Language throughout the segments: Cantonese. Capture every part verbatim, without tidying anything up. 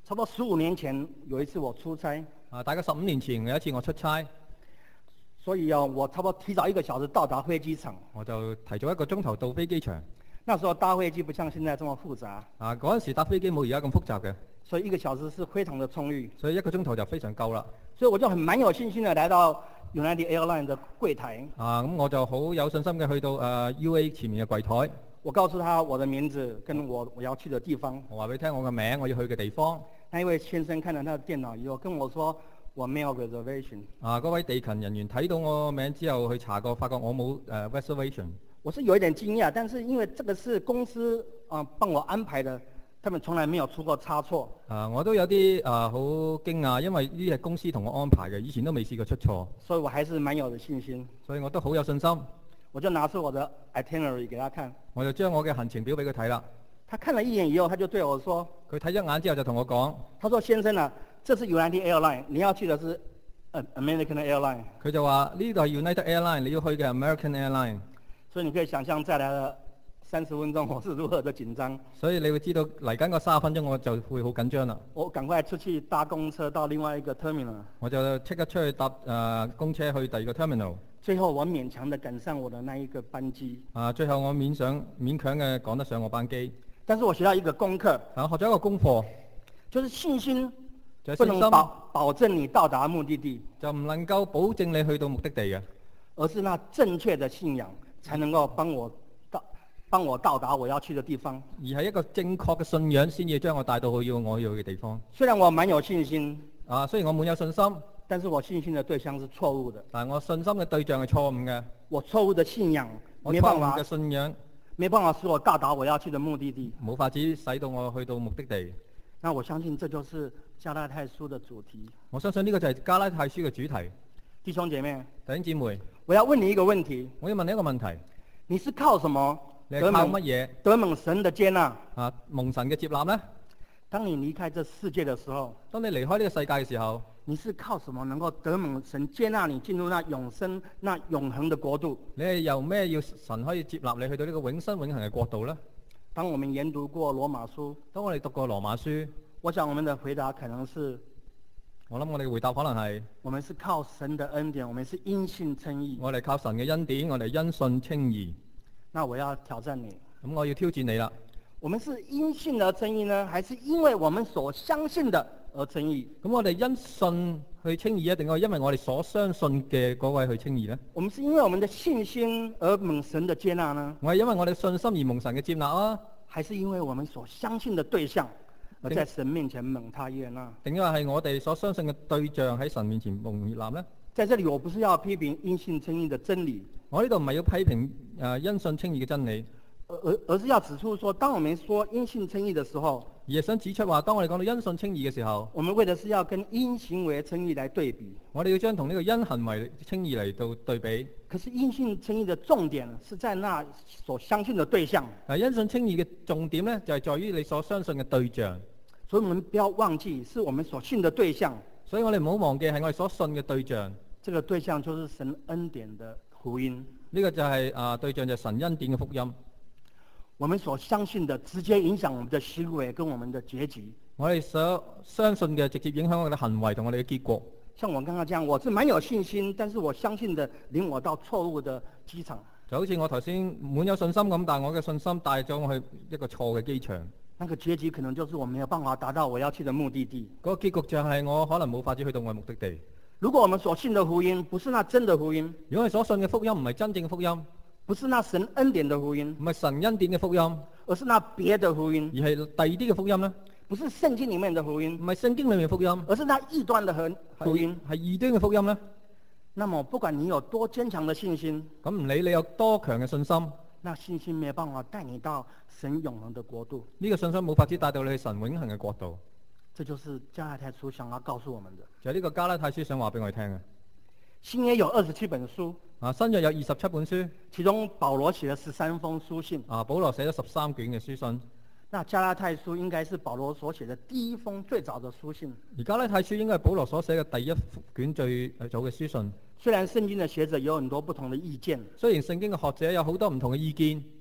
差不多十五年前有一次我出差， 啊，大概十五年前有一次我出差， 所以啊，我差不多提早一个小时到達飛機場。 我就提早一個鐘頭到飛機場。 那時候搭飛機不像現在這麼複雜， 啊，嗰陣時搭飛機冇而家咁複雜嘅， 所以一個小時是非常的充裕。 所以一個鐘頭就非常夠啦。 所以我就很蠻有信心的來到 United Airlines 的櫃台。 啊，咁我就好有信心嘅去到誒、呃、U A 前面嘅櫃台。 我告訴他我的名字跟我我要去的地方。 我話俾你聽我嘅名，我要去嘅地方。 那一位先生看了他的電腦以後跟我說我沒有 reservation。 啊，嗰位地勤人員睇到我名之後去查過，發覺我冇誒、呃、reservation。 我是有一點驚訝，但是因為這個是公司啊、呃、幫我安排的，他們從來沒有出過差錯。 啊，我都有啲啊好驚訝，因為呢啲係公司同我安排嘅，以前都未試過出錯。 所以我還是蠻有的信心。 所以我都好有信心。 我就拿出我的 itinerary 給他看。 我就將我嘅行程表俾佢睇啦。 他看了一眼以後，他就對我說： 佢睇一眼之後就同我講， 他說先生啊，這是 United Airlines，你要去的是 American Airlines。 佢就話呢度係 United Airlines，你要去嘅 American Airlines。 所以你可以想象再來了三十分鐘我是如何的緊張。 所以你會知道嚟緊個三十分鐘我就會好緊張啦。 我趕快出去搭公車到另外一個 terminal。 我就即刻出去搭誒、呃、公車去第二個 terminal。 最後我勉強的趕上我的那一個班機。 啊，最後我勉強勉強嘅趕得上我班機。 但是我學到一個功課。 啊，學咗一個功課， 就是信心就不能保保證你到達目的地， 就唔能夠保證你去到目的地嘅， 而是那正確的信仰才能夠幫我到幫我到達我要去的地方。 而係一個正確嘅信仰先至將我帶到去要我要去嘅地方。 雖然我蠻有信心， 啊，雖然我滿有信心， 但是我信心的對象是錯誤的。 但係我信心嘅對象係錯誤嘅。 我錯誤的信仰， 我錯誤嘅信仰， 沒辦法使我到達我要去的目的地， 冇法子使到我去到目的地。 那我相信這就是加拉太書的主題。 我相信呢個就係加拉太書嘅主題。 弟兄姐妹， 弟兄姊妹， 我要問你一個問題。 我要問你一個問題。 你是靠什麼？ 你係靠乜嘢得蒙神的接納？ 啊，蒙神嘅接納呢？ 當你離開這世界的時候， 當你離開呢個世界嘅時候， 你是靠什麼能夠得蒙神接納你進入那永生、那永恆的國度？ 你係由咩要神可以接納你去到呢個永生永恆嘅國度呢？ 當我們研讀過羅馬書， 當我哋讀過羅馬書， 我想我們的回答可能是， 我諗我哋嘅回答可能係， 我們是靠神的恩典，我們是因信稱義。 我哋靠神嘅恩典，我哋因信稱義。 那我要挑戰你， 咁我要挑戰你啦。 我們是因信而稱義呢，還是因為我們所相信的而稱義？ 咁我哋因信去稱義，定係因為我哋所相信嘅嗰位去稱義呢？ 我們是因為我們的信心而蒙神的接納呢？ 我係因為我哋信心而蒙神嘅接納啊？ 還是因為我們所相信的對象而在神面前蒙他悅納？ 定因為係我哋所相信嘅對象喺神面前蒙悅納呢？ 在這裡我不是要批評因信稱義的真理， 我呢度唔係要批評誒、呃、因信稱義嘅真理， 而而是要指出說，當我們說因信稱義的時候， 而係想指出話，當我哋講到因信稱義嘅時候， 我們為的是要跟因行為稱義來對比。 我哋要將同呢個因行為稱義嚟到對比。 可是因信稱義的重點是在那所相信的對象。 嗱，因信稱義嘅重點呢，就係、是、在於你所相信嘅對象。 所以我們不要忘記，是我們所信的對象。 所以我哋唔好忘記係我哋所信嘅對象。 這個對象就是神恩典的福音。 呢、這個就係、是、啊對象就係神恩典嘅福音。 我們所相信的直接影響我們的行為跟我們的結局。 我哋所相信嘅直接影響我哋嘅行為同我哋嘅結果。 像我剛剛講，我是蠻有信心，但是我相信的領我到錯誤的機場。 就好似我頭先滿有信心咁，但係我嘅信心帶咗我去一個錯嘅機場。 那個結局可能就是我沒有辦法達到我要去的目的地。 嗰、那個結局就係我可能冇法子去到我嘅目的地。 如果我們所信的福音不是那真的福音， 如果我哋所信嘅福音唔係真正嘅福音， 不是那神恩典的福音， 唔係神恩典嘅福音， 而是那別的福音， 而係第二啲嘅福音呢？ 不是聖經裡面的福音， 唔係聖經裡面嘅福音， 而是那異端的福音， 係異端嘅福音呢？ 那麼不管你有多堅強的信心， 咁唔理你有多強嘅信心， 那信心沒有辦法帶你到神永恆的國度。 呢、這個信心冇法子帶到你去神永恆嘅國度。 這就是加拉太書想要告訴我們的。 就係、是、呢個加拉太書想話俾我哋聽嘅。 新約有二十七本書， 啊，新約有二十七本書， 其中保羅寫了十三封書信。 啊，保羅寫咗十三卷嘅書信。 那加拉太書應該是保羅所寫的第一封最早的書信。 而加拉太書應該係保羅所寫嘅第一卷最早嘅書信。 雖然聖經的學者有很多不同的意見， 雖然聖經嘅學者有好多唔同嘅意見，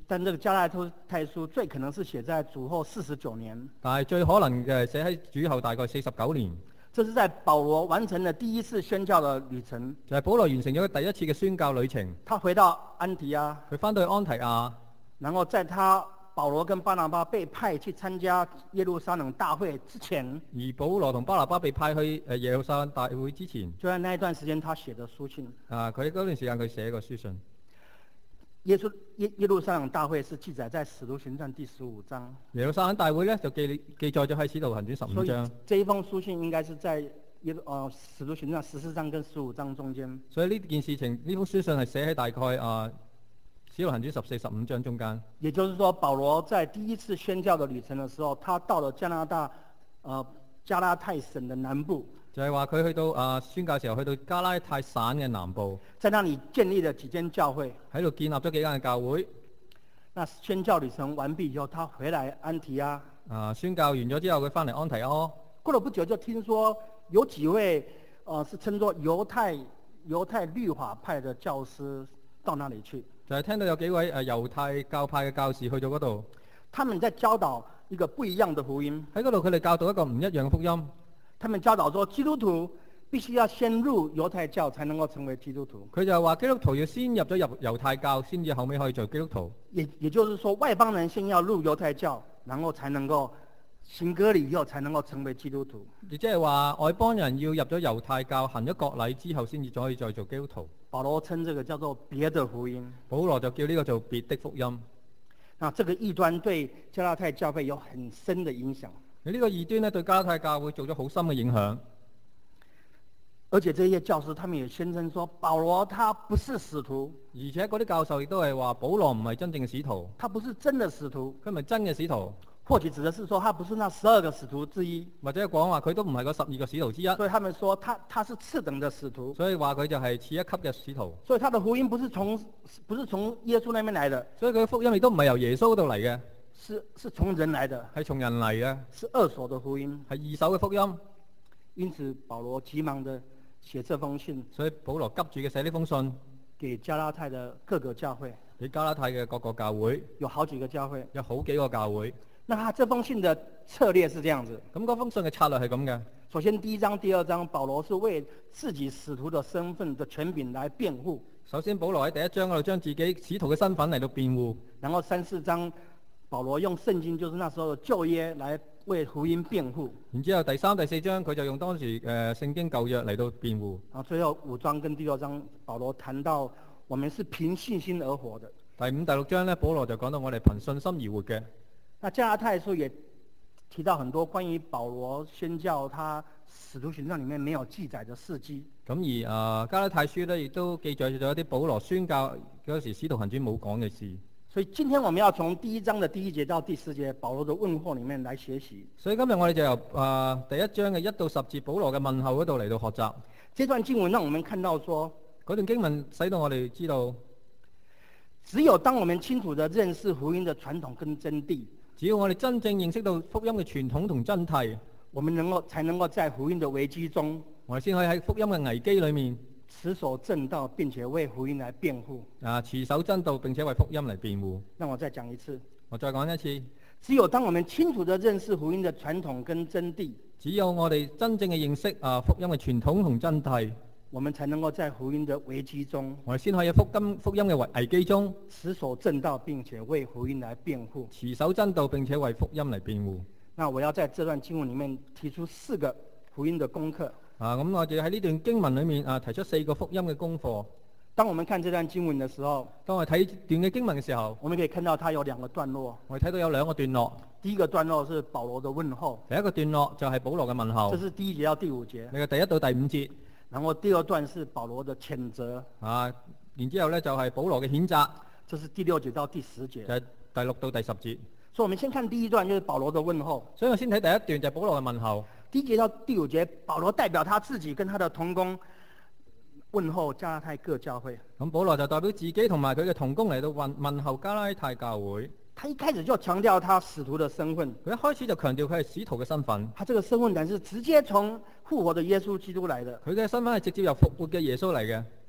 但這個加拉太書最可能是寫在主後四十九年， 但係最可能嘅寫喺主後大概四十九年， 這是在保羅完成了第一次宣教的旅程。 就係保羅完成咗第一次嘅宣教旅程。 他回到安提阿， 佢翻到去安提亞， 然後在他保羅跟巴拿巴被派去參加耶路撒冷大會之前， 而保羅同巴拿巴被派去誒耶路撒冷大會之前， 就在那一段時間，他寫的書信。 啊，佢嗰段時間佢寫個書信。 耶穌耶耶路撒冷大會是記載在《使徒行傳》第十五章。 耶路撒冷大會咧就記記載咗喺《使徒行傳》十五章。 這一封書信應該是在耶呃《使徒行傳》十四章跟十五章中間。 所以呢件事情呢封書信係寫喺大概啊《使徒行傳》十四十五章中間。 也就是說，保羅在第一次宣教的旅程的時候，他到了加拿大，呃加拉太省的南部。 就係話佢去到啊宣教時候，去到加拉太省嘅南部， 在那裡建立了幾間教會， 喺度建立咗幾間嘅教會。 那宣教旅程完畢以後，他回來安提阿。 啊，宣教完咗之後，佢翻嚟安提阿。 過了不久，就聽說有幾位，呃，是稱作猶太猶太律法派的教師到那裡去。 就係聽到有幾位誒猶太教派嘅教士去咗嗰度， 他們在教導一個不一樣的福音。 喺嗰度佢哋教導一個唔一樣嘅福音。 他們教導說，基督徒必須要先入猶太教，才能夠成為基督徒。 佢就話基督徒要先入咗入猶太教，先至後尾可以做基督徒。 也也就是說，外邦人先要入猶太教，然後才能夠行割禮以後，才能夠成為基督徒。 亦即係話外邦人要入咗猶太教，行咗割禮之後，先至可以再做基督徒。 保羅稱這個叫做別的福音。 保羅就叫呢個做別的福音。 那這個異端對加拉太教會有很深的影響。 你呢個異端咧，對加拉太教會做咗好深嘅影響， 而且這些教師他們也宣稱說，保羅他不是使徒， 而且嗰啲教授亦都係話保羅唔係真正嘅使徒， 他不是真的使徒， 佢唔係真嘅使徒， 或許指的是說他不是那十二個使徒之一， 或者講話佢都唔係嗰十二個使徒之一， 所以他們說他他是次等的使徒， 所以話佢就係次一級嘅使徒， 所以他的福音不是從不是從耶穌那邊來的， 所以佢嘅福音亦都唔係由耶穌嗰度嚟嘅。 是是從人來的， 係從人嚟嘅， 是二手的福音， 係二手嘅福音。 因此保羅急忙的寫這封信， 所以保羅急住嘅寫呢封信， 給加拉太的各個教會， 俾加拉太嘅各個教會， 有好幾個教會， 有好幾個教會。 那他這封信的策略是這樣子， 咁嗰封信嘅策略係咁嘅。 首先第一章、第二章，保羅是為自己使徒的身份的權柄來辯護。 首先保羅喺第一章嗰度將自己使徒嘅身份嚟到辯護， 然後三四章。保羅用聖經，就是那時候的舊約，來為福音辯護。 然之後第三、第四章佢就用當時誒、呃、聖經舊約嚟到辯護。 然後最後五章跟第六章，保羅談到我們是憑信心而活的。 第五、第六章咧，保羅就講到我哋憑信心而活嘅。 那加拉太書也提到很多關於保羅宣教他使徒行傳裡面沒有記載的事蹟。 咁而啊、呃、加拉太書咧亦都記載咗一啲保羅宣教嗰時使徒行傳冇講嘅事。 所以今天我們要從第一章的第一節到第十節保羅的問候裡面來學習。 所以今日我哋就由啊、呃、第一章嘅一到十節保羅嘅問候嗰度嚟到學習。 這段經文讓我們看到說， 嗰段經文使到我哋知道， 只有當我們清楚地認識福音的傳統跟真諦， 只要我哋真正認識到福音嘅傳統同真諦， 我們能夠才能夠在福音的危機中， 我哋先可以喺福音嘅危機裡面持守正道，並且為福音來辯護。 啊，持守真道並且為福音嚟辯護。 讓我再講一次。 我再講一次。 只有當我們清楚地認識福音的傳統跟真諦， 只有我哋真正嘅認識啊福音嘅傳統同真諦， 我們才能夠在福音的危機中， 我哋先可以喺福音福音嘅危危機中持守正道，並且為福音來辯護。 持守真道並且為福音嚟辯護。 那我要在這段經文裡面提出四個福音的功課。 啊，咁我哋喺呢段經文裏面啊，提出四個福音嘅功課。 當我們看這段經文的時候， 當我哋睇段嘅經文嘅時候， 我們可以看到它有兩個段落。 我哋睇到有兩個段落。 第一個段落是保羅的問候。 第一個段落就係保羅嘅問候。 這是第一節到第五節。 你嘅第一到第五節。 然後第二段是保羅的譴責。 啊，然之後咧就係保羅嘅譴責。 這是第六節到第十節。 就係第六到第十節。 所以，我們先看第一段，就是保羅的問候。 所以我先睇第一段，就係保羅嘅問候。 第一節到第五節，保羅代表他自己跟他的同工問候加拉太各教會。 咁保羅就代表自己同埋佢嘅同工嚟到問問候加拉太教會。 他一開始就強調他使徒的身份。 佢一開始就強調佢係使徒嘅身份。 他這個身份感是直接從復活的耶穌基督來的。 佢嘅身份係直接由復活嘅耶穌嚟嘅。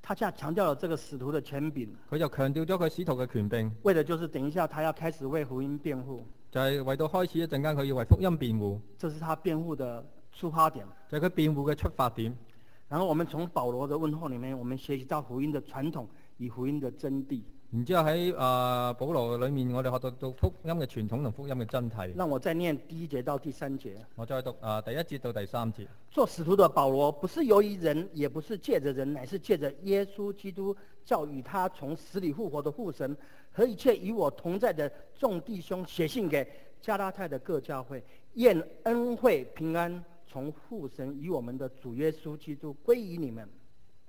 他這樣強調了這個使徒的權柄， 佢就強調咗佢使徒嘅權柄， 為的就是等一下他要開始為福音辯護， 就係為到開始一陣間佢要為福音辯護， 這是他辯護的出發點， 就係佢辯護嘅出發點。 然後我們從保羅的問候裡面，我們學習到福音的傳統與福音的真諦。 然之後喺啊保羅裏面，我哋學到到福音嘅傳統同福音嘅真諦。 讓我再念第一節到第三節。 我再讀啊第一節到第三節。 做使徒的保羅，不是由於人，也不是借着人，乃是借着耶穌基督，叫與他從死裡復活的父神和一切與我同在的眾弟兄，寫信給加拉太的各教會，願恩惠平安從父神與我們的主耶穌基督歸於你們。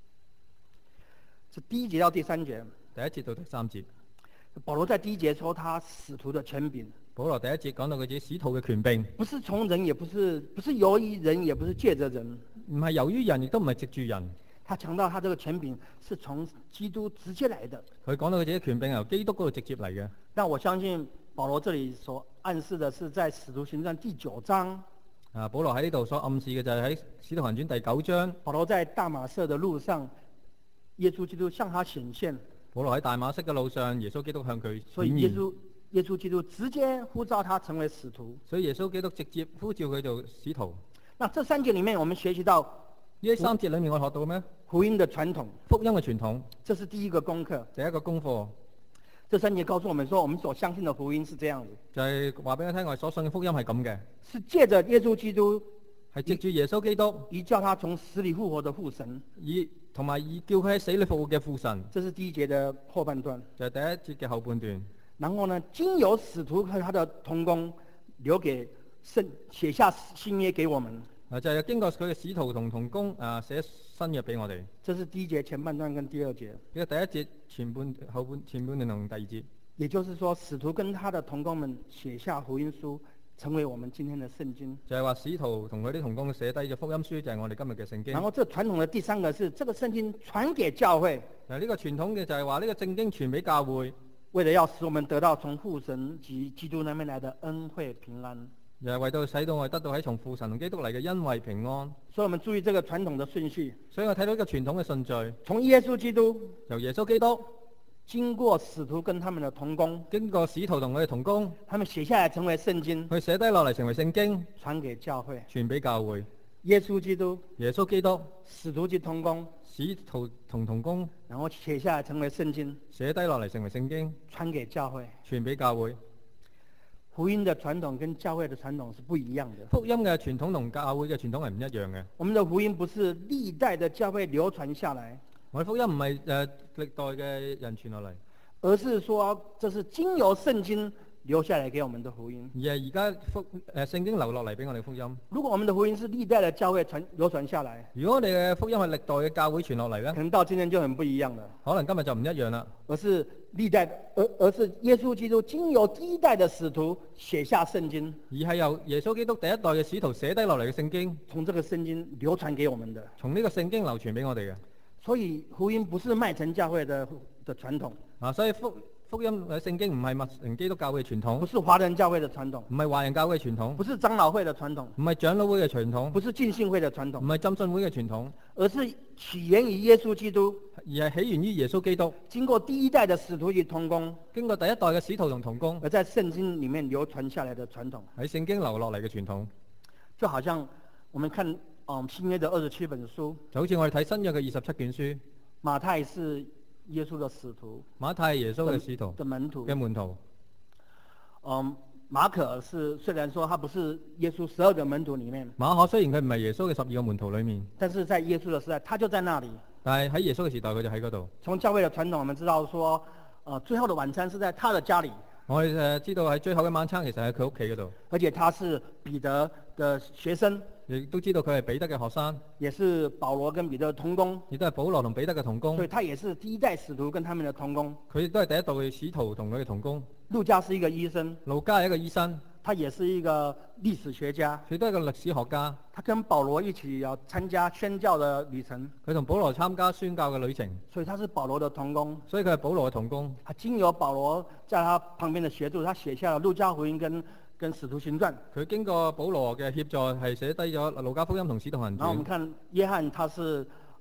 是第一節到第三節。 第一節到第三節， 保羅在第一節說他使徒的權柄。 保羅第一節講到佢自己使徒嘅權柄， 不是從人，也不是不是由於人，也不是借着人， 唔係由於人，亦都唔係藉住人。 他強調他這個權柄是從基督直接來的。 佢講到佢自己權柄係由基督嗰度直接嚟嘅。 但我相信保羅這裡所暗示的是在使徒行傳第九章。 啊，保羅喺呢度所暗示嘅就係喺使徒行傳第九章。 保羅在大馬色的路上，耶穌基督向他顯現。 保羅喺大馬色嘅路上，耶穌基督向佢顯現。 所以耶穌耶穌基督直接呼召他成為使徒。 所以耶穌基督直接呼召佢做使徒。 那這三節裡面，我們學習到呢三節裡面我學到咩？ 福音的傳統， 福音嘅傳統， 這是第一個功課。 第一個功課。 這三節告訴我們說，我們所相信的福音是這樣子。 就係話俾我聽，我哋所信嘅福音係咁嘅。 是借着耶穌基督， 係藉住耶穌基督， 以叫他從死裡復活的父神， 以同埋以叫佢喺死裡復活嘅父神。 這是第一節的後半段。 就係第一節嘅後半段。 然後呢，經由使徒和他的同工留給聖寫下新約給我們。 啊，就係經過佢嘅使徒同同工啊寫新約俾我哋。 這是第一節前半段跟第二節。 呢個第一節前半後半前半段同第二節。 也就是說，使徒跟他的同工們寫下福音書，成為我們今天的聖經。 就係話使徒同佢啲同工寫低嘅福音書，就係我哋今日嘅聖經。 然後，這傳統的第三個是，這個聖經傳給教會。 嗱，呢個傳統嘅就係話呢個聖經傳俾教會， 為了要使我們得到從父神及基督那邊來的恩惠平安。 又係為到使到我哋得到喺從父神同基督嚟嘅恩惠平安。 所以我們注意這個傳統的順序。 所以我睇到呢個傳統嘅順序， 從耶穌基督， 由耶穌基督經過使徒跟他們的同工， 經過使徒同佢哋同工， 他們寫下來成為聖經， 佢寫低落嚟成為聖經， 傳給教會， 傳俾教會。 耶穌基督， 耶穌基督， 使徒及同工， 使徒同同工， 然後寫下來成為聖經， 寫低落嚟成為聖經， 傳給教會， 傳俾教會。 福音的傳統跟教會的傳統是不一樣的。 福音嘅傳統同教會嘅傳統係唔一樣嘅。 我們的福音不是歷代的教會流傳下來， 我哋福音唔係誒歷代嘅人傳落嚟， 而是說這是經由聖經留下來給我們的福音。 而係而家福誒聖經流落嚟俾我哋福音。 如果我們的福音是歷代的教會傳流傳下來， 如果我哋嘅福音係歷代嘅教會傳落嚟咧， 可能到今天就很不一樣了。 可能今日就唔一樣啦。 而是歷代，而而是耶穌基督經由第一代的使徒寫下聖經， 而係由耶穌基督第一代嘅使徒寫低落嚟嘅聖經， 從這個聖經流傳給我們的。 從呢個聖經流傳俾我哋嘅。 所以福音不是麥城教會的的傳統， 啊，所以福福音嘅聖經唔係麥城基督教會嘅傳統， 不是華人教會的傳統， 唔係華人教會嘅傳統， 不是長老會的傳統， 唔係長老會嘅傳統， 不是浸信會的傳統， 唔係浸信會嘅傳統， 而是起源於耶穌基督， 而係起源於耶穌基督， 經過第一代的使徒與同工， 經過第一代嘅使徒同同工， 而在聖經裡面流傳下來的傳統， 喺聖經流落嚟嘅傳統， 就好像我們看嗯新約的二十七本書， 就好似我哋睇新約嘅二十七卷書， 馬太是耶穌的使徒， 馬太係耶穌嘅使徒的門徒嘅門徒， 嗯，馬可是雖然說他不是耶穌十二個門徒裡面， 馬可雖然佢唔係耶穌嘅十二個門徒裡面， 但是在耶穌的時代，他就在那裡。 但係喺耶穌嘅時代，佢就喺嗰度。 從教會的傳統，我們知道說，呃，最後的晚餐是在他的家裡， 我哋誒知道喺最後嘅晚餐，其實喺佢屋企嗰度， 而且他是彼得的學生， 亦都知道佢係彼得嘅學生， 也是保羅跟彼得的同工， 亦都係保羅同彼得嘅同工所以，他也是第一代使徒跟他們的同工。 佢亦都係第一代嘅使徒同佢嘅同工。 路加是一個醫生， 路加係一個醫生， 他也是一個歷史學家， 佢都係一個歷史學家。 他跟保羅一起要參加宣教的旅程， 佢同保羅參加宣教嘅旅程， 所以他是保羅的同工。 所以佢係保羅嘅同工。 他經由保羅在他旁邊的協助，他寫下了路加福音跟跟使徒行傳。 佢經過保羅嘅協助，係寫低咗路加福音同使徒行傳。 然後我們看約翰，他是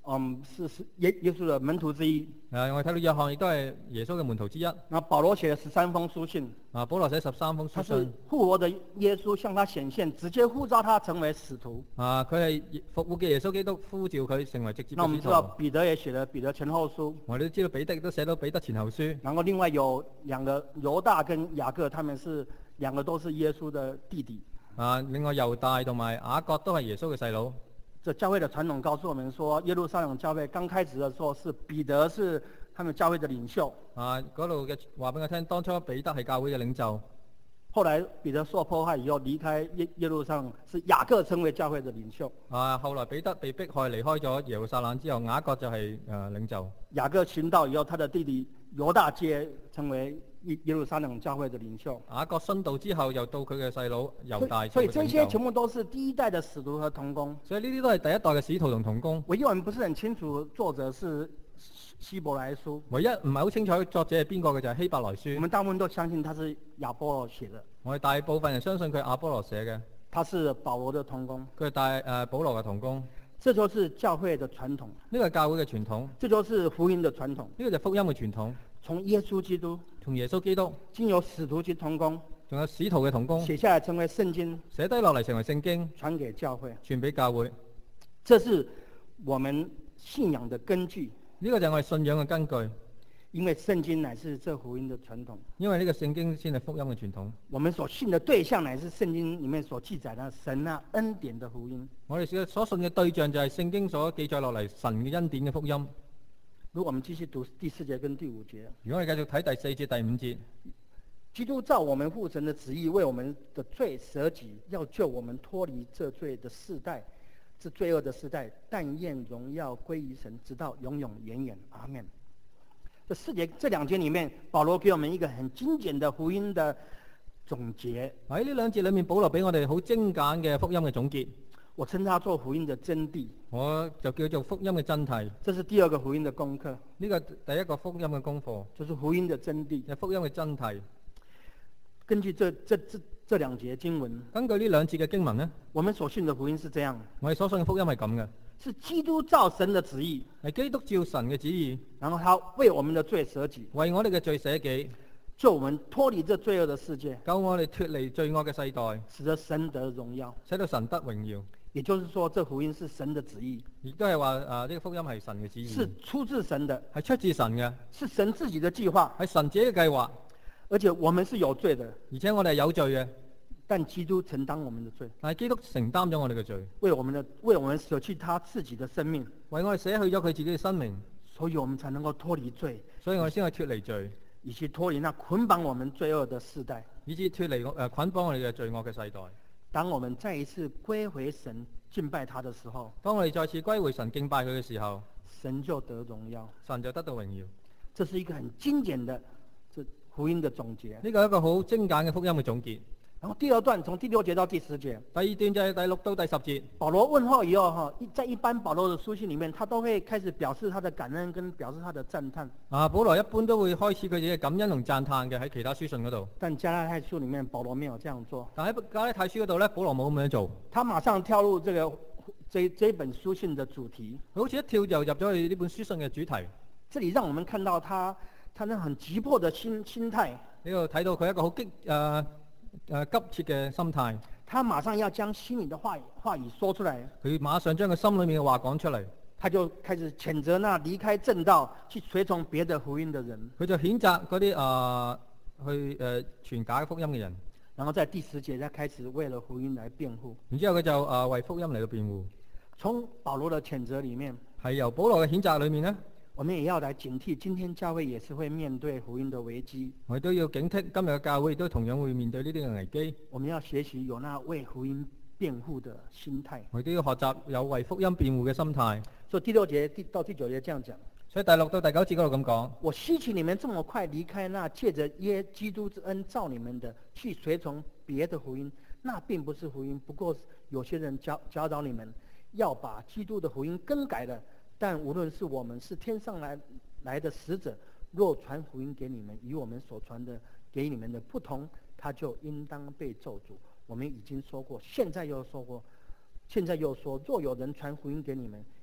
嗯，是是耶耶稣的門徒之一。 誒，我哋睇到約翰亦都係耶穌嘅門徒之一。 那保羅寫了十三封書信， 啊，保羅寫十三封書他是信。 復活的耶穌向他顯現，直接呼召他成為使徒。 啊，佢係復活嘅耶穌基督呼召佢成為直接那我嘅使們知道徒。 彼得也寫了彼得前後書， 我哋都知道彼得都寫到彼得前後書。 然後另外有兩個猶大跟雅各，他們是兩個都是耶穌的弟弟。 啊，另外猶大同埋雅各都係耶穌嘅細佬。 這教會的傳統告訴我們說，耶路撒冷教會剛開始的時候是彼得是他們教會的領袖。 啊，嗰度嘅話俾我聽，當初彼得係教會嘅領袖。 後來彼得受迫害以後離開耶耶路撒冷，是雅各成為教會的領袖。 啊，後來彼得被迫害離開咗耶路撒冷之後，雅各就係、是、誒、呃、領袖。 雅各殉道以後，他的弟弟猶大接成為耶耶路撒冷教會的領袖。 雅各殉道之後，又到佢嘅細佬猶大所以這些成為領袖。 全部都是第一代的使徒和同工。 所以呢啲都係第一代嘅使徒同同工。 唯一我們不是很清楚作者是希伯來書， 唯一唔係好清楚作者係邊個嘅就係希伯來書。 我們大部分都相信他是亞波羅寫的， 我哋大部分人相信佢係亞波羅寫嘅， 他是保羅的同工。 佢係大誒保羅嘅同工。 這就是教會的傳統， 呢個係教會嘅傳統， 這就是福音的傳統。 呢個就係福音嘅傳統。 從耶穌基督從耶穌基督， 經由使徒及同工仲有使徒嘅同工寫下來成為聖經， 寫低落嚟成為聖經， 傳給教會， 傳俾教會。 這是我們信仰的根據。 呢個就係我哋信仰嘅根據， 因為聖經乃是這福音的傳統， 因為呢個聖經先係福音嘅傳統。 我們所信的對象乃是聖經裡面所記載的神啊恩典的福音。 我哋所信嘅對象就係聖經所記載落嚟神嘅恩典嘅福音。 如果我們繼續讀第四節跟第五節， 如果我哋繼續睇第四節、第五節， 基督照我們父神的旨意為我們的罪捨己，要救我們脫離這罪的世代，這罪惡的世代，但願榮耀歸於神，直到永永遠遠。阿們。這四節這兩節裡面，保羅給我們一個很精簡的福音的總結。 喺呢兩節裏面，保羅俾我哋好精簡嘅福音嘅總結。 我稱它做福音的真諦， 我就叫做福音嘅真諦。 這是第二個福音的功課。 呢個第一個福音嘅功課， 就是福音的真諦， 係福音嘅真諦。 根據這這這這兩節經文， 根據呢兩節嘅經文呢， 我們所信的福音是這樣： 我哋所信嘅福音係咁嘅， 是基督照神的旨意， 係基督照神嘅旨意， 然後他為我們的罪捨己， 為我哋嘅罪捨己， 救我們脫離這罪惡的世界， 救我哋脫離罪惡嘅世代， 使得神得榮耀。 使到神得榮耀。 也就是說，這福音是神的旨意， 亦都係話啊，呢個福音係神嘅旨意， 是出自神的， 係出自神嘅， 是神自己的計劃， 係神自己嘅計劃。 而且我們是有罪的， 而且我哋係有罪嘅， 但基督承擔我們的罪， 但係基督承擔咗我哋嘅罪， 為我們的為我們捨棄他自己的生命， 為我哋捨去咗佢自己嘅生命， 所以我們才能夠脫離罪， 所以我哋先去脫離罪， 以及脫離那捆綁我們罪惡的世代， 以致脫離誒捆綁我哋嘅罪惡嘅世代。 當我們再一次歸回神敬拜他的時候， 當我哋再次歸回神敬拜佢嘅時候， 神就得榮耀， 神就得到榮耀。 這是一個很精簡的這福音的總結。 呢個係一個好精簡嘅福音嘅總結。 然後第二段從第六節到第十節， 第二段就係第六到第十節。 保羅問候以後哈，在一般保羅的書信裡面，他都會開始表示他的感恩跟表示他的讚嘆。 啊，保羅一般都會開始佢自己嘅感恩同讚嘆嘅喺其他書信嗰度。 但加拉太書裡面，保羅沒有這樣做。 但喺加拉太書嗰度咧，保羅冇咁樣做。 他馬上跳入這個這這本書信的主題。 佢好似一跳就入咗去呢本書信嘅主題。 這裡讓我們看到他他那很急迫的心心態。 呢度睇到佢一個好激誒。呃誒、呃、急切嘅心態， 他馬上要將心裡的話話語說出來， 佢馬上將佢心裏面嘅話講出嚟， 他就開始譴責那離開正道去隨從別的福音的人， 佢就譴責嗰啲誒去誒、呃、傳假福音嘅人， 然後在第十節，他開始為了福音來辯護， 然之後佢就誒、呃、為福音嚟到辯護。 從保羅的譴責裡面， 係由保羅嘅譴責裏面呢， 我們也要來警惕，今天教會也是會面對福音的危機。 我哋都要警惕，今日嘅教會亦都同樣會面對呢啲嘅危機。 我們要學習有那為福音辯護的心態。 我哋都要學習有為福音辯護嘅心態。 所以第六節第到第九節這樣講。 所以第六到第九節嗰度咁講。 我希奇你們這麼快離開那借着耶基督之恩召你們的，去隨從別的福音，那並不是福音，不過有些人教教導你們要把基督的福音更改了。但無論是我們是天上來來的使者，若傳福音給你們，與我們所傳的給你們的不同，他就應當被咒詛。我們已經說過，現在又說過，現在又說，若有人傳福音給你們，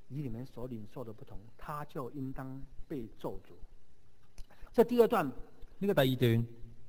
與你們所領受的不同，他就應當被咒詛。這第二段， 呢個第二段，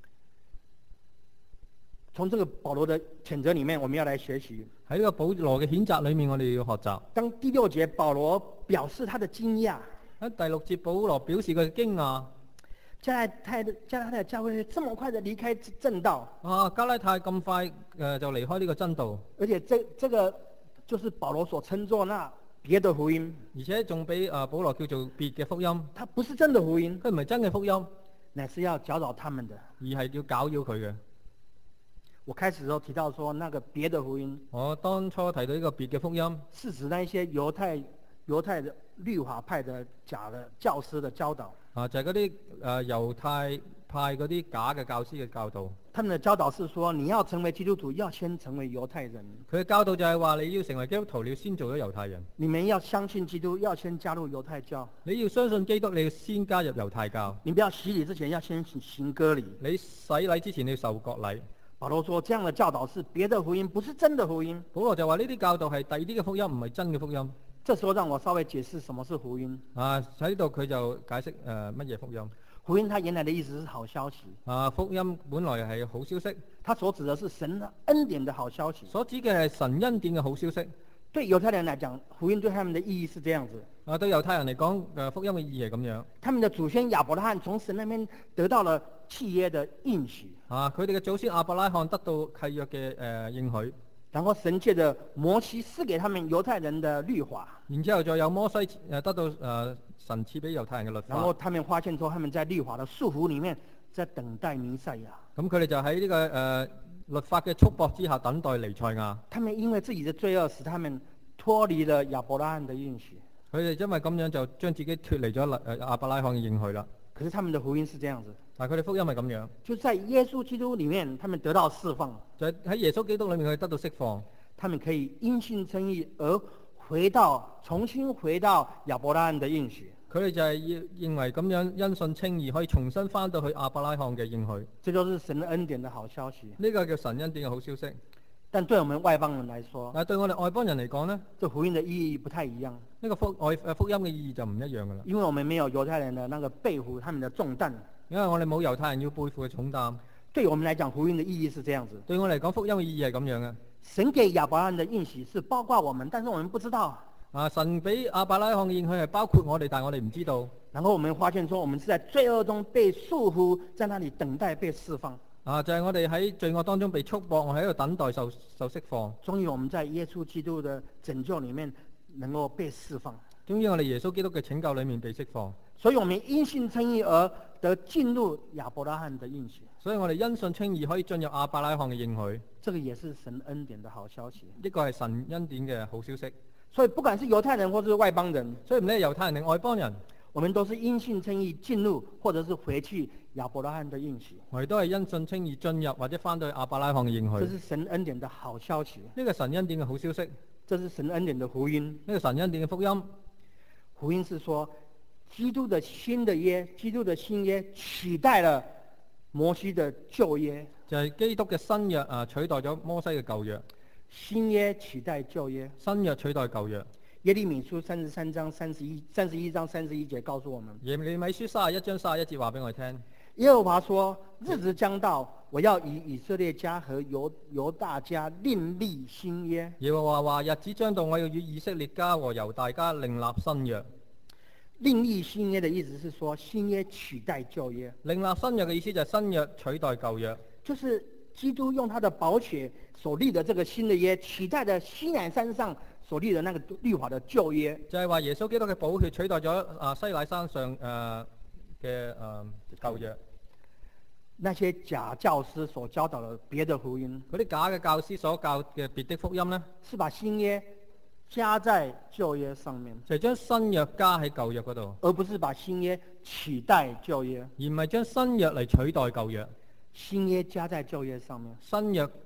從這個保羅的譴責裡面，我們要來學習。 喺呢個保羅嘅譴責裏面，我哋要學習。 當第六節保羅表示他的驚訝， 喺第六節保羅表示佢驚訝。 加拉太的加拉太的教會這麼快的離開正道， 啊，加拉太咁快誒、呃、就離開呢個真道， 而且這這個就是保羅所稱作那別的福音， 而且仲俾誒保羅叫做別嘅福音， 它不是真的福音， 佢唔係真嘅福音， 乃是要攪擾他們的， 而係要攪擾佢嘅。 我開始的時候提到說，那個別的福音， 我當初提到呢個別嘅福音， 是指那一些猶太猶太的律法派的假的教師的教導。 啊，就係嗰啲誒猶太派嗰啲假嘅教師嘅教導。 他們的教導是說，你要成為基督徒，要先成為猶太人。 佢嘅教導就係話，你要成為基督徒，你要先做咗猶太人。 你們要相信基督，要先加入猶太教。 你要相信基督，你要先加入猶太教。 你不要洗禮之前，要先行割禮。 你洗禮之前，你要受割禮。 保羅說，這樣的教導是別的福音，不是真的福音。 保羅就話呢啲教導係第二啲嘅福音，唔係真嘅福音。 這時候讓我稍微解釋什麼是福音。 啊，喺呢度佢就解釋誒乜嘢福音。 福音它原來的意思是好消息。 啊，福音本來係好消息， 它所指的是神恩典的好消息。 所指嘅係神恩典嘅好消息。 對猶太人來講，福音對他們的意義是這樣子。 啊，對猶太人嚟講，誒福音嘅意義係咁樣。 他們的祖先亞伯拉罕從神那邊得到了契約的應許。 啊，佢哋嘅祖先亞伯拉罕得到契約嘅誒應許。 然後神借着摩西賜給他們猶太人的律法， 然之後再有摩西誒得到誒、呃、神賜俾猶太人嘅律法。 然後他們發現說，他們在律法的束縛裡面，在等待彌賽亞。 咁佢哋就喺呢、這個誒、呃、律法嘅束縛之下等待彌賽亞。 他們因為自己的罪惡，使他們脫離了亞伯拉罕的應許。 佢哋因為咁樣就將自己脫離咗誒亞伯拉罕嘅應許啦。 可是他們的福音是這樣子。 但係佢哋福音係咁樣， 就在耶穌基督裡面，他們得到釋放。 就喺耶穌基督裡面，佢得到釋放。 他們可以因信稱義而回到，重新回到亞伯拉罕的應許。 佢哋就係認為咁樣因信稱義，可以重新翻到去亞伯拉罕嘅應許。 這就是神恩典的好消息。 呢個叫神恩典嘅好消息。 但對我們外邦人來說， 但係對我哋外邦人嚟講呢， 這福音的意義不太一樣。 呢個福外誒福音嘅意義就唔一樣噶啦。 因為我們沒有猶太人的那個背負他們的重擔。 因為我哋冇猶太人要背負嘅重擔。 對我們來講，福音的意義是這樣子。 對我嚟講，福音嘅意義係咁樣嘅。 神給亞伯拉罕的應許是包括我們，但是我們不知道。 啊，神俾亞伯拉罕嘅應許係包括我哋，但係我哋唔知道。 然後我們發現說，我們是在罪惡中被束縛，在那裡等待被釋放。 啊，就係、是、我哋喺罪惡當中被束縛，我喺度等待受受釋放。 終於我們在耶穌基督的拯救裡面能夠被釋放。 終於我哋耶穌基督嘅拯救裡面被釋放。 所以我們因信稱義而得進入亞伯拉罕的應許。 所以我哋因信稱義可以進入亞伯拉罕嘅應許。 這個也是神恩典的好消息。 呢個係神恩典嘅好消息。 所以不管是猶太人或是外邦人， 所以唔理係猶太人定外邦人， 我們都是因信稱義進入，或者是回去亞伯拉罕的應許。 我哋都係因信稱義進入，或者翻到去亞伯拉罕嘅應許。 這是神恩典的好消息。 呢個神恩典嘅好消息。 這是神恩典的福音。 呢個神恩典嘅福音。 福音是說，基督的新的約，基督的新約取代了摩西的舊約。 就係、是、基督嘅新約啊，取代咗摩西嘅舊約。 新約取代舊約， 新約取代舊約。 耶利米書三十三章三十一三十一章三十一節告訴我們。 耶利米書三十一章三十一節話俾我哋聽。 耶和華說：日子將到，我要以以色列家和猶猶大家另立新約。 耶和華話：日子將到，我要與以色列家和猶大家另立新約。 另立新約的意思是說，新約取代舊約。 另立新約嘅意思就係新約取代舊約， 就是基督用他的寶血所立的這個新的約，取代了西乃山上所立的那個律法的舊約。 就係話耶穌基督嘅寶血取代咗啊西乃山上誒嘅誒舊約。 那些假教師所教導的別的福音， 嗰啲假嘅教師所教嘅別的福音呢， 是把新約加在舊約上面， 就係將新約加喺舊約嗰度， 而不是把新約取代舊約， 而唔係將新約嚟取代舊約。 新約加在舊約上面， 新約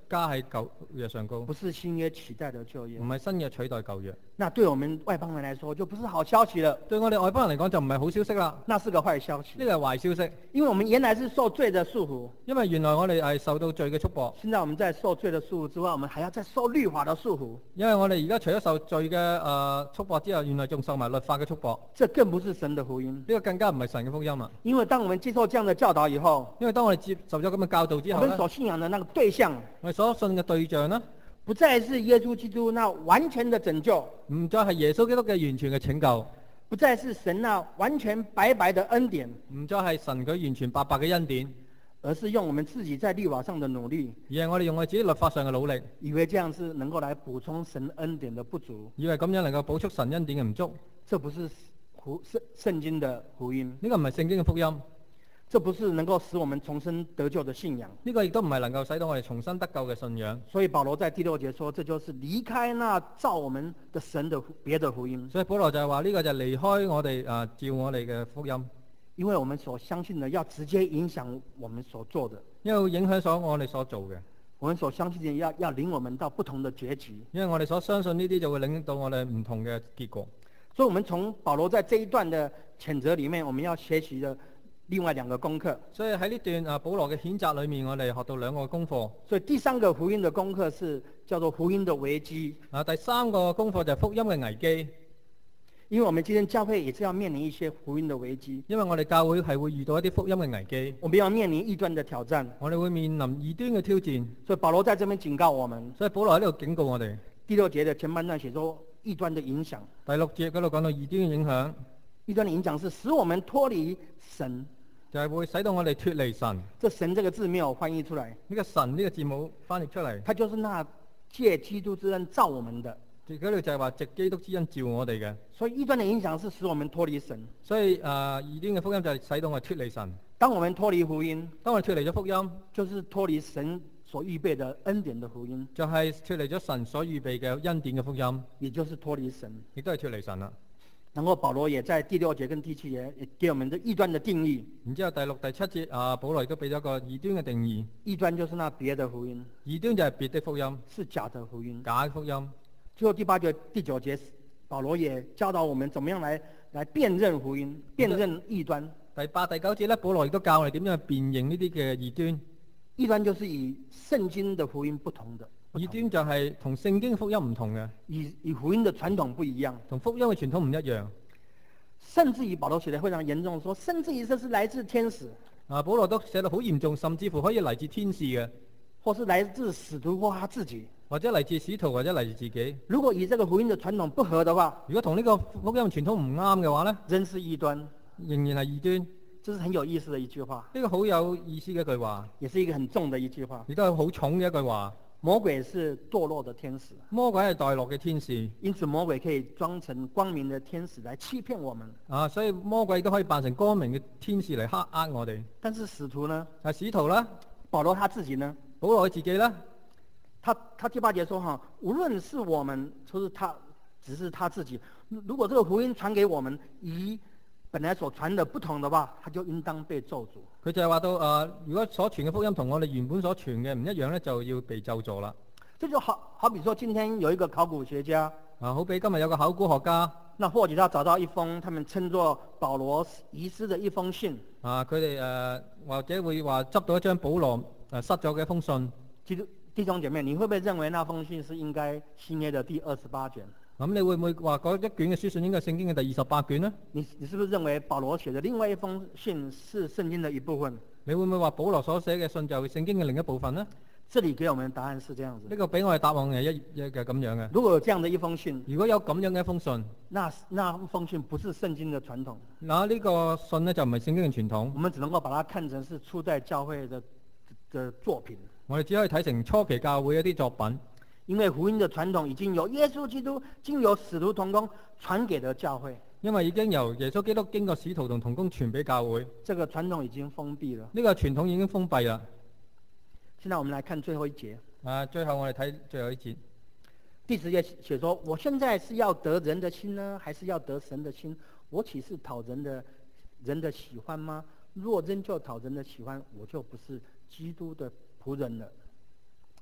加喺舊約上高， 不是新約取代的舊約唔。係新約取代舊約。 那對我們外邦人來說，就不是好消息了， 對我哋外邦人嚟講就唔係好消息啦， 那是個壞消息呢。個係壞消息， 因為我們原來是受罪的束縛， 因為原來我哋係受到罪嘅束縛， 現在我們在受罪的束縛之外，我們還要再受律法的束縛， 因為我哋而家除咗受罪嘅誒束縛之後，原來仲受埋律法嘅束縛， 這更不是神的福音。 呢個更加唔係神嘅福音啊！ 因為當我們接受這樣的教導以後， 因為當我哋接受咗咁嘅教導之後咧， 我們所信仰的那個對象， 我哋所信嘅對象呢， 不再是耶穌基督那完全的拯救， 唔再係耶穌基督嘅完全嘅拯救， 不再是神那完全白白的恩典， 唔再係神佢完全白白嘅恩典， 而是用我們自己在律法上的努力， 而係我哋用我哋自己律法上嘅努力， 以為這樣是能夠來補充神恩典的不足。 以為咁樣能夠補足神恩典嘅唔足， 這不是福聖聖經的福音， 呢個唔係聖經嘅福音， 這不是能夠使我們重生得救的信仰。 呢個亦都唔係能夠使到我哋重新得救嘅信仰。 所以保羅在第六節說，這就是離開那造我們的神的別的福音， 所以保羅就係話呢個就係離開我哋啊照我哋嘅福音， 因為我們所相信的要直接影響我們所做的， 因為會影響咗我哋所做嘅， 我們所相信的要要領我們到不同的結局。 因為我哋所相信呢啲就會領到我哋唔同嘅結局。 所以，我們從保羅在這一段的譴責裡面，我們要學習的另外兩個功課。 所以喺呢段啊保羅嘅譴責裏面，我哋學到兩個功課。 所以第三個福音的功課是叫做福音的危機。 啊，第三個功課就係福音嘅危機， 因為我們今天教會也是要面臨一些福音的危機， 因為我哋教會係會遇到一啲福音嘅危機， 我們要面臨異端的挑戰。 我哋會面臨異端嘅挑戰。 所以保羅在這邊警告我們， 所以保羅喺呢度警告我哋。 第六節的前半段寫說異端的影響。 第六節嗰度講到異端嘅影響， 異端的影響是使我們脫離神。 就係會使到我哋脫離神。 這神這個字沒有翻譯出來， 呢個神呢個字母翻譯出嚟， 它就是那借基督之恩造我們的。 嗰度就係話藉基督之恩召我哋嘅。 所以異端的影響是使我們脫離神。 所以誒異端嘅福音就係使到我哋脫離神。 當我們脫離福音， 當我哋脫離咗福音， 就是脫離神所預備的恩典的福音， 就係脫離咗神所預備嘅恩典嘅福音， 也就是脫離神， 亦都係脫離神啦。 然後保羅也在第六節跟第七節也給我們的異端的定義。 然之後第六、第七節啊，保羅亦都俾咗個異端嘅定義。 異端就是那別的福音， 異端就係別的福音， 是假的福音。 假的福音。 最後第八節、第九節，保羅也教導我們怎麼樣來來辨認福音、辨認異端。 第八、第九節咧，保羅亦都教我哋點樣去辨認呢啲嘅異端。 異端就是與聖經的福音不同的。 異端就係同聖經福音唔同嘅， 與與福音的傳統不一樣， 同福音嘅傳統唔一樣。 甚至於保羅寫得非常嚴重，說甚至於這是來自天使， 啊，保羅都寫得好嚴重，甚至乎可以嚟自天使嘅， 或是來自使徒或他自己， 或者嚟自使徒，或者嚟自自己。 如果與這個福音的傳統不合的話， 如果同呢個福音傳統唔啱嘅話咧， 仍是異端， 仍然係異端。 這是很有意思的一句話， 呢個好有意思嘅一句話， 也是一個很重的一句話。 亦都係好重嘅一句話。 魔鬼是墮落的天使， 魔鬼係墮落嘅天使， 因此魔鬼可以裝成光明的天使來欺騙我們。 啊，所以魔鬼都可以扮成光明嘅天使嚟黑呃我哋。 但是使徒呢？ 係使徒啦， 保羅他自己呢？ 保羅自己啦， 他他第八節說哈，無論是我們，就是他，只是他自己。如果這個福音傳給我們，與本來所傳的不同的話，他就應當被咒詛。 佢就係話到誒、呃，如果所傳嘅福音同我哋原本所傳嘅唔一樣咧，就要被咒詛啦。 這就好好比說，今天有一個考古學家， 啊，好比今日有個考古學家， 那或者他找到一封他們稱作保羅遺失的一封信。 啊，佢哋誒或者會話執到一張保羅誒、呃、失咗嘅一封信。 弟弟兄姐妹，你會不會認為那封信是應該新約的第二十八卷？ 咁你會唔會話嗰一卷嘅書信應該係聖經嘅第二十八卷呢？ 你你是不是認為保羅寫的另外一封信是聖經的一部分？ 你會唔會話保羅所寫嘅信就係聖經嘅另一部分呢？ 這裡給我們的答案是這樣子。 呢個俾我哋答案係一一嘅咁樣嘅。 如果有這樣的一封信， 如果有咁樣嘅一封信， 那那封信不是聖經的傳統。 嗱，呢個信呢，就唔係聖經嘅傳統。 我們只能夠把它看成是初代教會的的作品。 我哋只可以睇成初期教會一啲作品。 因為福音的傳統已經由耶穌基督經由使徒同工傳給了教會， 因為已經由耶穌基督經過使徒同同工傳俾教會， 這個傳統已經封閉了。 呢個傳統已經封閉啦。 現在我們來看最後一節。 啊，最後我哋睇最後一節。 第十節寫說：我現在是要得人的心呢，還是要得神的心？我豈是討人的人的喜歡嗎？若仍舊討人的喜歡，我就不是基督的僕人了。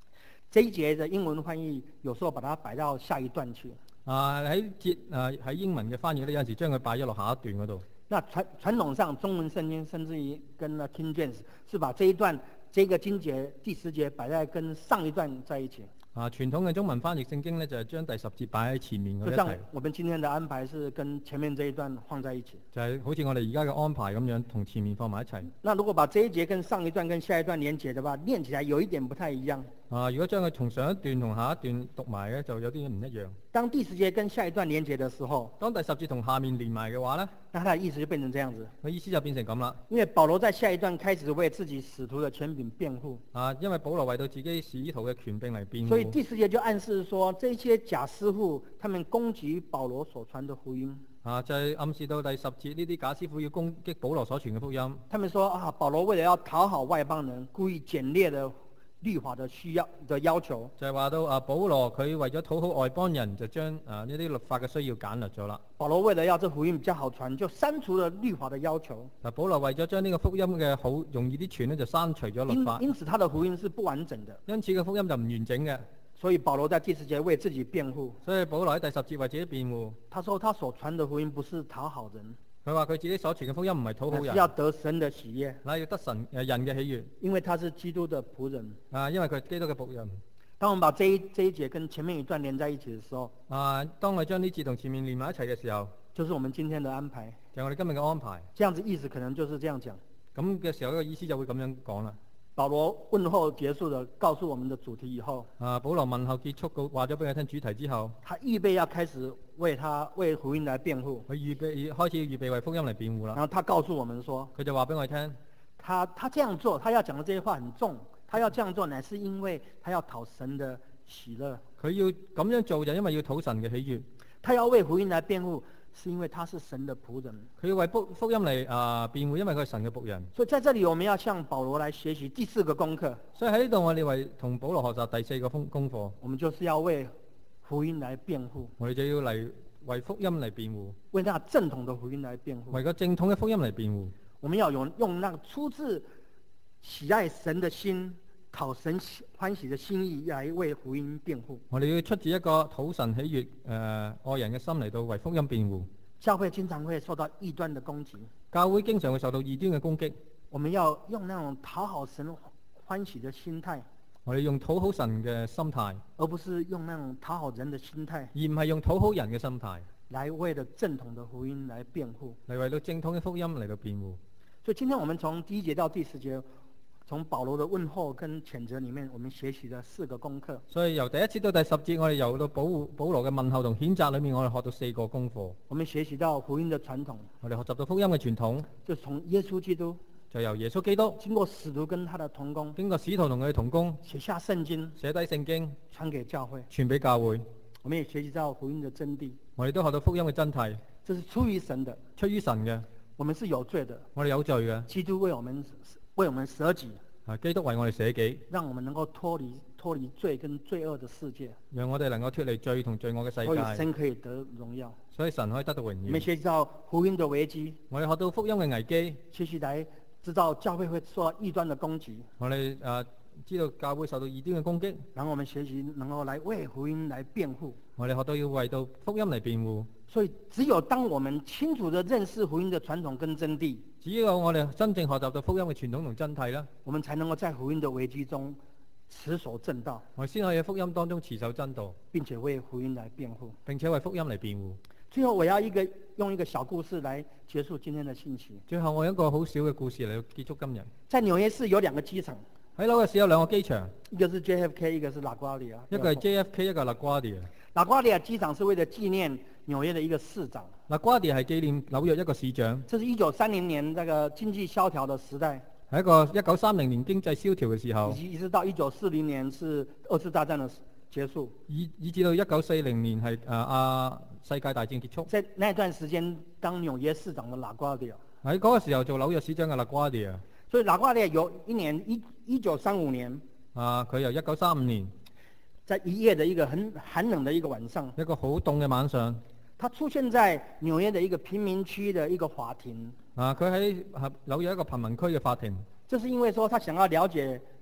這一節的英文翻譯有時候把它擺到下一段去。 啊喺節啊喺英文嘅翻譯咧，有陣時將佢擺咗落下一段嗰度。 那傳傳統上中文聖經甚至於跟 King James 是把這一段這個經節第十節擺在跟上一段在一起。 啊，傳統嘅中文翻譯聖經咧，就係、是、將第十節擺喺前面嗰一就像齊。 我們今天的安排是跟前面這一段放在一起。 就係好似我哋而家嘅安排咁樣，同前面放埋一齊。 那如果把這一節跟上一段跟下一段連結的話，念起來有一點不太一樣。 啊，如果將佢從上一段同下一段讀埋咧，就有啲唔一樣。 當第十節跟下一段連結的時候， 當第十節同下面連埋嘅話咧， 那它的意思就變成這樣子。 佢意思就變成咁啦。 因為保羅在下一段開始為自己使徒的權柄辯護。 啊，因為保羅為到自己使徒嘅權柄嚟辯護。 所以第十節就暗示說，這些假師傅他們攻擊保羅所傳的福音。 啊，就係、是、暗示到第十節呢啲假師傅要攻擊保羅所傳嘅福音。 他們說啊，保羅為了要討好外邦人，故意簡略的律法的需要的要求。 就係話到啊，保羅佢為咗討好外邦人，就將啊呢啲律法嘅需要簡略咗啦。 保羅為了要這福音比較好傳，就刪除了律法的要求。 嗱，保羅為咗將呢個福音嘅好容易啲傳咧，就刪除咗律法。 因因此，他的福音是不完整的。 因此個福音就唔完整嘅。 所以保羅在第十節為自己辯護。 所以保羅喺第十節為自己辯護。 他說他所傳的福音不是討好人。 佢話佢自己所傳嘅福音唔係討好人， 是要得神的喜悅。 嗱，要得神誒人嘅喜悅。 因為他是基督的僕人。 啊，因為佢係基督嘅僕人。 當我們把這一這一節跟前面一段連在一起的時候， 啊，當我將呢節同前面連埋一齊嘅時候， 就是我們今天的安排。 就係我哋今日嘅安排。 這樣子意思可能就是這樣講。 咁嘅時候，呢個意思就會咁樣講啦。 保羅問候結束了，告訴我們的主題以後， 啊，保羅問候結束個話咗俾佢聽主題之後， 他預備要開始為他為福音來辯護。 佢預備開始預備為福音嚟辯護啦。 然後他告訴我們說， 佢就話俾我哋聽， 他他這樣做，他要講的這些話很重，他要這樣做乃是因為他要討神的喜樂。 佢要咁樣做就因為要討神嘅喜悅。 他要為福音來辯護，是因為他是神的僕人。 佢要為福福音嚟啊辯護，因為佢係神嘅僕人。 所以在這裡我們要向保羅來學習第四個功課。 所以喺呢度我哋為同保羅學習第四個功功課。 我們就是要為福音來辯護。 我哋就要嚟為福音嚟辯護。 為那正統的福音來辯護。 為個正統嘅福音嚟辯護。 我們要用用那個出自喜愛神的心，討神歡喜的心意來為福音辯護。 我哋要出自一個討神喜悅誒、呃、愛人嘅心嚟到為福音辯護。 教會經常會受到異端的攻擊。 教會經常會受到異端嘅攻擊。 我們要用那種討好神歡喜的心態。 我哋用討好神嘅心態， 而不是用那種討好人的心態。 而唔係用討好人嘅心態， 來為了正統的福音來辯護。 嚟為到正統嘅福音嚟到辯護。 所以今天我們從第一節到第十節，從保羅的問候跟譴責裡面，我們學習了四個功課。 所以由第一節到第十節，我哋由到保保羅嘅問候同譴責裡面，我哋學到四個功課。 我們學習到福音的傳統， 我哋學習到福音嘅傳統， 就從耶穌基督， 就由耶穌基督經過使徒跟他的同工， 經過使徒同佢哋同工， 寫下聖經， 寫低聖經， 傳給教會， 傳俾教會。 我們也學習到福音的真諦， 我哋都學到福音嘅真諦， 這是出於神的， 出於神嘅。 我們是有罪的， 我哋有罪嘅， 基督為我們為我們捨己， 啊，基督為我哋捨己， 讓我們能夠脫離脫離罪跟罪惡的世界， 讓我哋能夠脫離罪同罪惡嘅世所以界， 神可以得榮耀， 所以神可以得到榮耀。 我們學習到福音的危機， 我哋學到福音嘅危機， 學習來知道教會會受到異端的攻擊， 我哋誒知道教會受到異端嘅攻擊， 然後我們學習能夠來為福音來辯護， 我哋學到要為到福音嚟辯護。 所以只有當我們清楚地認識福音的傳統跟真諦， 只有我哋真正學習到福音嘅傳統同真諦啦， 我們才能夠在福音的危機中持守正道， 我哋先可以喺福音當中持守真道， 並且為福音來辯護， 並且為福音嚟辯護。 最後我要一個用一個小故事來結束今天的信息。 最後我有一個好小嘅故事嚟結束今日。 在紐約市有兩個機場， 喺紐約市有兩個機場， 一個是 J F K， 一個是拉瓜迪亞。 一個係 J F K， 一個係 LaGuardia。 拉瓜迪亞機場是為了紀念紐約的一個市長。 LaGuardia係紀念紐約一個市長。 這是一九三零年那個經濟蕭條的時代， 係一個一九三零年經濟蕭條嘅時候， 以及一直到一九四零年是二次大戰的結束， 以以至到一九四零年係誒啊世界大戰結束。 在那段時間當紐約市長的拉瓜迪亞， 喺嗰個時候做紐約市長嘅 LaGuardia。 所以拉瓜迪亞有一年一一九三五年， 啊，佢由一九三五年， 在一夜的一個很寒冷的一個晚上， 一個好凍嘅晚上， 他出現在紐約的一個貧民區的一個法庭。 啊，佢喺紐約一個貧民區嘅法庭。 這是因為說他想要了解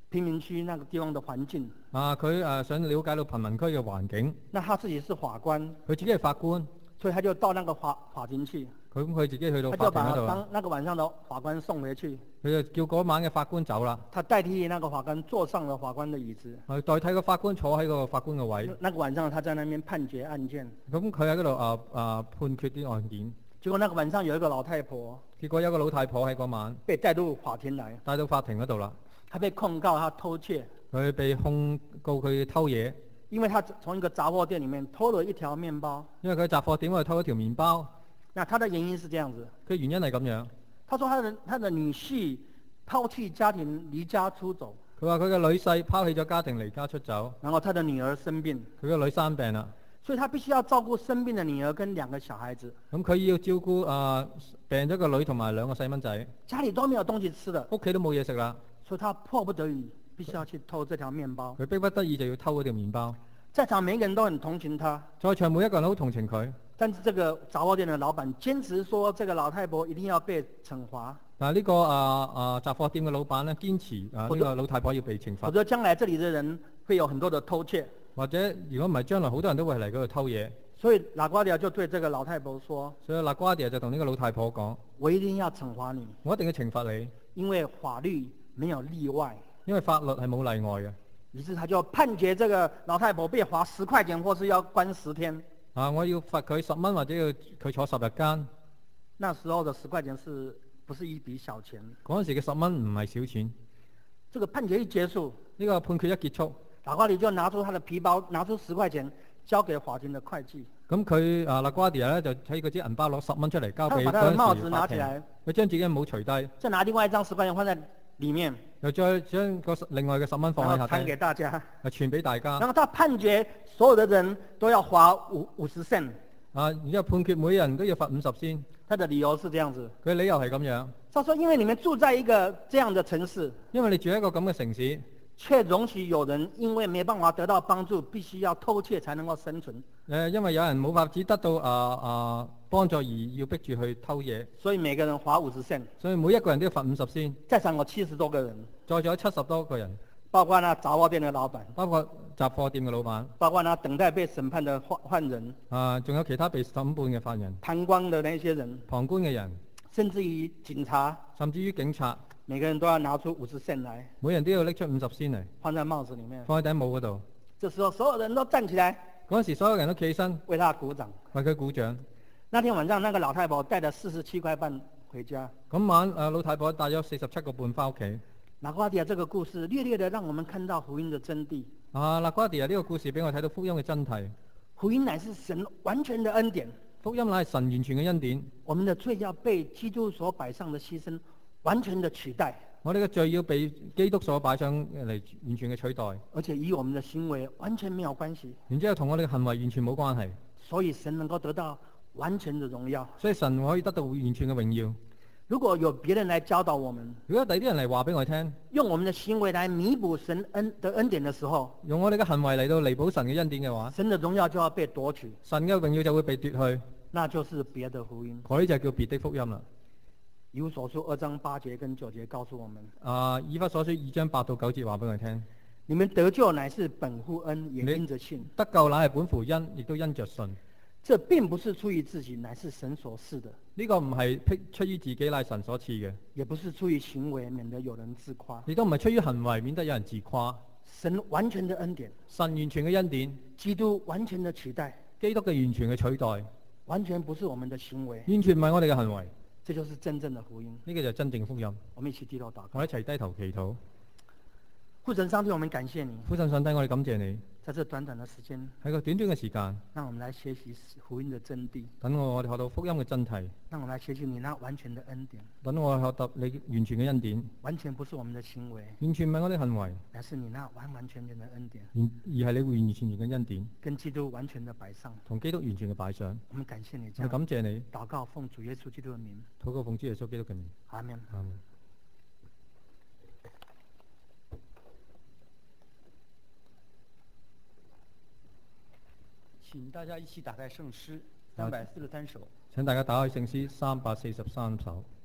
贫民區那個地方的環境。 啊，佢誒、呃、想了解到貧民區嘅環境。 那他自己是法官， 佢自己係法官， 所以他就到那個法法庭去， 佢咁佢自己去到他就把法庭嗰度啦。 當那個晚上的法官送回去， 佢就叫嗰晚嘅法官走啦。 他代替那個法官坐上了法官的椅子。 佢代替個法官坐喺個法官嘅位。 那個晚上他在那邊判決案件。 咁佢喺嗰度啊啊判決啲案件。 結果那個晚上有一個老太婆， 結果有個老太婆喺嗰晚被帶到法庭來， 帶到法庭嗰度啦。 她被控告她偷竊， 佢被控告佢偷嘢， 因為她從一個雜貨店裡面偷了一條麵包。 因為佢喺雜貨店嗰度偷咗條麵包。 那她的原因是這樣子， 佢原因係咁樣。 她說她的她的女婿拋棄家庭離家出走， 佢話佢嘅女婿拋棄咗家庭離家出走， 然後她的女兒生病， 佢個女生病啦。 所以他必須要照顧生病的女兒跟兩個小孩子。 咁佢要照顧啊病咗個女同埋兩個細蚊仔， 家裡都沒有東西吃的， 屋企都冇嘢食啦。 所以他迫不得已必須要去偷這條麵包。 佢逼不得已就要偷嗰條麵包。 在場每個人都很同情他， 在場每一個人都好同情佢。 但是這個雜貨店的老闆堅持說，這個老太婆一定要被懲罰。 但係呢個啊啊雜貨店嘅老闆咧堅持啊呢個老太婆要被懲罰。 否則將來這裡的人會有很多的偷竊。 或者如果唔係，將來好多人都會嚟嗰度偷嘢。 所以拉瓜迪亞就對這個老太婆說： 所以拉瓜迪亞就同呢個老太婆講： 我一定要懲罰你， 我一定要懲罰你， 因為法律沒有例外。 因為法律係冇例外嘅。 於是他就判決這個老太婆被罰十塊錢，或是要關十天。 啊！我要罰佢十蚊，或者要佢坐十日監。 那時候的十塊錢是不是一筆小錢？ 嗰陣時嘅十蚊唔係少錢。 這個判決一結束， 呢個判決一結束， 拉瓜迪就拿出他的皮包，拿出十塊錢交給法庭的會計。 咁佢啊拉瓜迪亞咧就喺嗰支銀包攞十蚊出嚟交俾他把他的帽嗰陣時子拿起法庭。 來， 佢將自己嘅帽除低， 再拿另外一張十塊錢放在裡面， 又再將個另外嘅十蚊放喺然後攤下低， 給大家。 啊傳俾大家。 然後他判決所有的人都要花五五十 cent。 啊，然之後判決每人都要罰五十先。 他的理由是這樣子， 佢理由係咁樣。 他說：因為你們住在一個這樣的城市， 因為你住喺一個咁嘅城市， 卻容許有人因為沒辦法得到幫助，必須要偷竊才能夠生存。 誒，因為有人冇法子得到啊啊幫助而要逼住去偷嘢， 所以每個人花五十 cent。 所以每一個人都要罰五十先。 在場有七十多個人， 再仲有七十多個人， 包括那雜貨店的老闆， 包括雜貨店嘅老闆， 包括那等待被審判的犯犯人， 啊，仲有其他被審判嘅犯人， 旁觀的那些人， 旁觀嘅人， 甚至於警察， 甚至於警察， 每個人都要拿出五十 cent 來， 每人都要拎出五十先嚟， 放在帽子裡面。 放喺頂帽嗰度。 這時候所有人都站起來嗰陣時，所有人都企起身為他鼓掌。 為佢鼓掌。 那天晚上，那個老太婆帶着四十七塊半回家。 咁晚，誒老太婆帶咗四十七個半翻屋企。 拉瓜迪亞這個故事略略的讓我們看到福音的真諦。 啊，拉瓜迪亞呢個故事俾我睇到福音嘅真諦。 福音乃是神完全的恩典， 福音乃係神完全嘅恩典。 我們的罪要被基督所擺上的犧牲完全的取代。 我哋嘅罪要被基督所擺上嚟完全嘅取代， 而且與我們的行為完全沒有關係。 然之後同我哋嘅行為完全冇關係。 所以神能夠得到完全的榮耀。 所以神可以得到完全嘅榮耀。 如果有別人來教導我們， 如果第啲人嚟話俾我聽， 用我們的行為來彌補神恩的恩典的時候， 用我哋嘅行為嚟到彌補神嘅恩典嘅話， 神的榮耀就要被奪取， 神嘅榮耀就會被奪去， 那就是別的福音。 嗰啲就叫別的福音啦。 以弗所書二章八節跟九節告訴我們， 啊，以弗所書二章八到九節話俾我聽， 你們得救乃是本乎恩，也因着信。 得救乃係本乎恩，亦都因着信。 這並不是出於自己，乃是神所賜的。 呢個唔係出於自己，乃神所賜嘅； 也不是出於行為，免得有人自誇。 亦都唔係出於行為，免得有人自誇。 神完全的恩典， 神完全嘅恩典， 基督完全的取代， 基督嘅完全嘅取代， 完全不是我們的行為， 完全唔係我哋嘅行為。 這就是真正的福音。 呢個就係真正福音。 我們一起低頭禱告。 我一齊低頭祈禱。 父神上帝，我們感謝你。 父神上帝，我哋感謝你。 在這短短的時間， 喺個短短嘅時間， 讓我們來學習福音的真諦。 等我我哋學到福音嘅真諦。 讓我們來學習你那完全的恩典。 等我學到你完全嘅恩典。 完全不是我們的行為， 完全唔係我哋行為， 乃是你那完完全全的恩典。 而而係你完完全全嘅恩典， 跟基督完全的擺上。 同基督完全嘅擺上。 我們感謝你， 我哋感謝你。 禱告奉主耶穌基督的名。 禱告奉主耶穌基督嘅名。 阿門。 阿門。 請大家一起打開聖詩三百四十三首。 請大家打開聖詩三百四十三首。